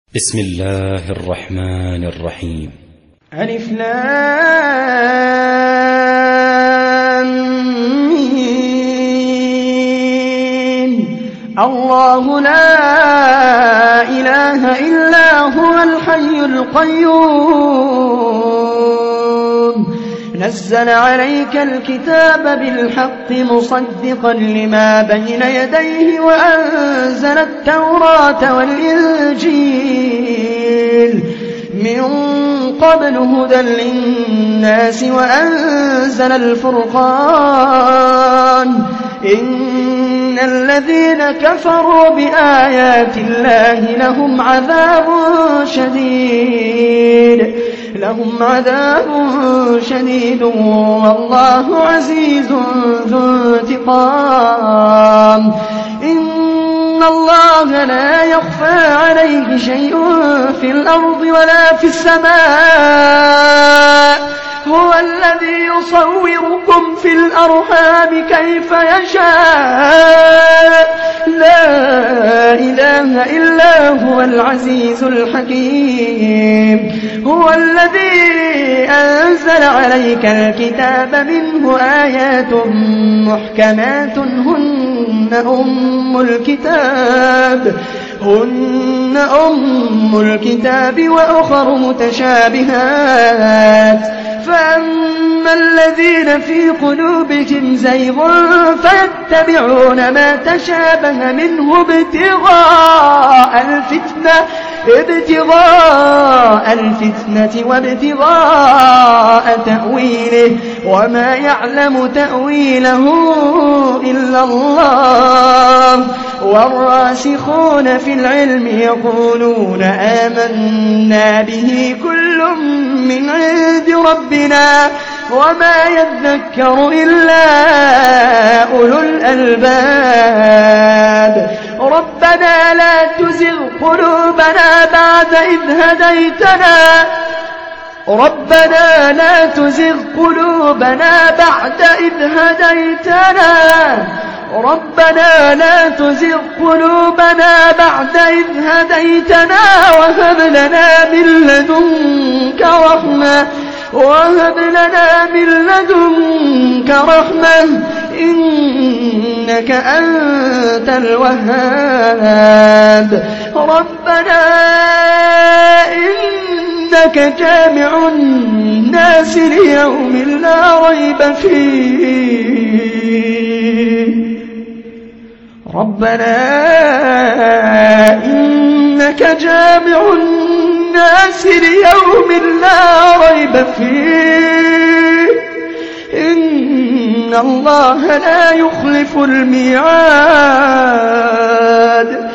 بسم الله الرحمن الرحيم. ألف لام ميم. الله لا إله إلا هو الحي القيوم نزل عليك الكتاب بالحق مصدقا لما بين يديه وأنزل التوراة والإنجيل من قبل هدى للناس وأنزل الفرقان إن الذين كفروا بآيات الله لهم عذاب شديد والله عزيز ذو انتقام. إن الله لا يخفى عليه شيء في الأرض ولا في السماء هو الذي يصوركم في الأرحام كيف يشاء لا إله إلا هو العزيز الحكيم. هو الذي أنزل عليك الكتاب منه آيات محكمات هن أم الكتاب وأخر متشابهات فأما الذين في قلوبهم زيغ فيتبعون ما تشابه منه ابتغاء الفتنة وابتغاء تأويله وما يعلم تأويله إلا الله والراسخون في العلم يقولون آمنا به كل من عند ربنا وما يذكر إلا أولو الألباب. ربنا لا تزغ قلوبنا بعد إذ هديتنا وهب لنا من لدنك رحمة إنك أنت الوهاب. ربنا إنك جامع الناس ليوم لا ريب فيه إن الله لا يخلف الميعاد.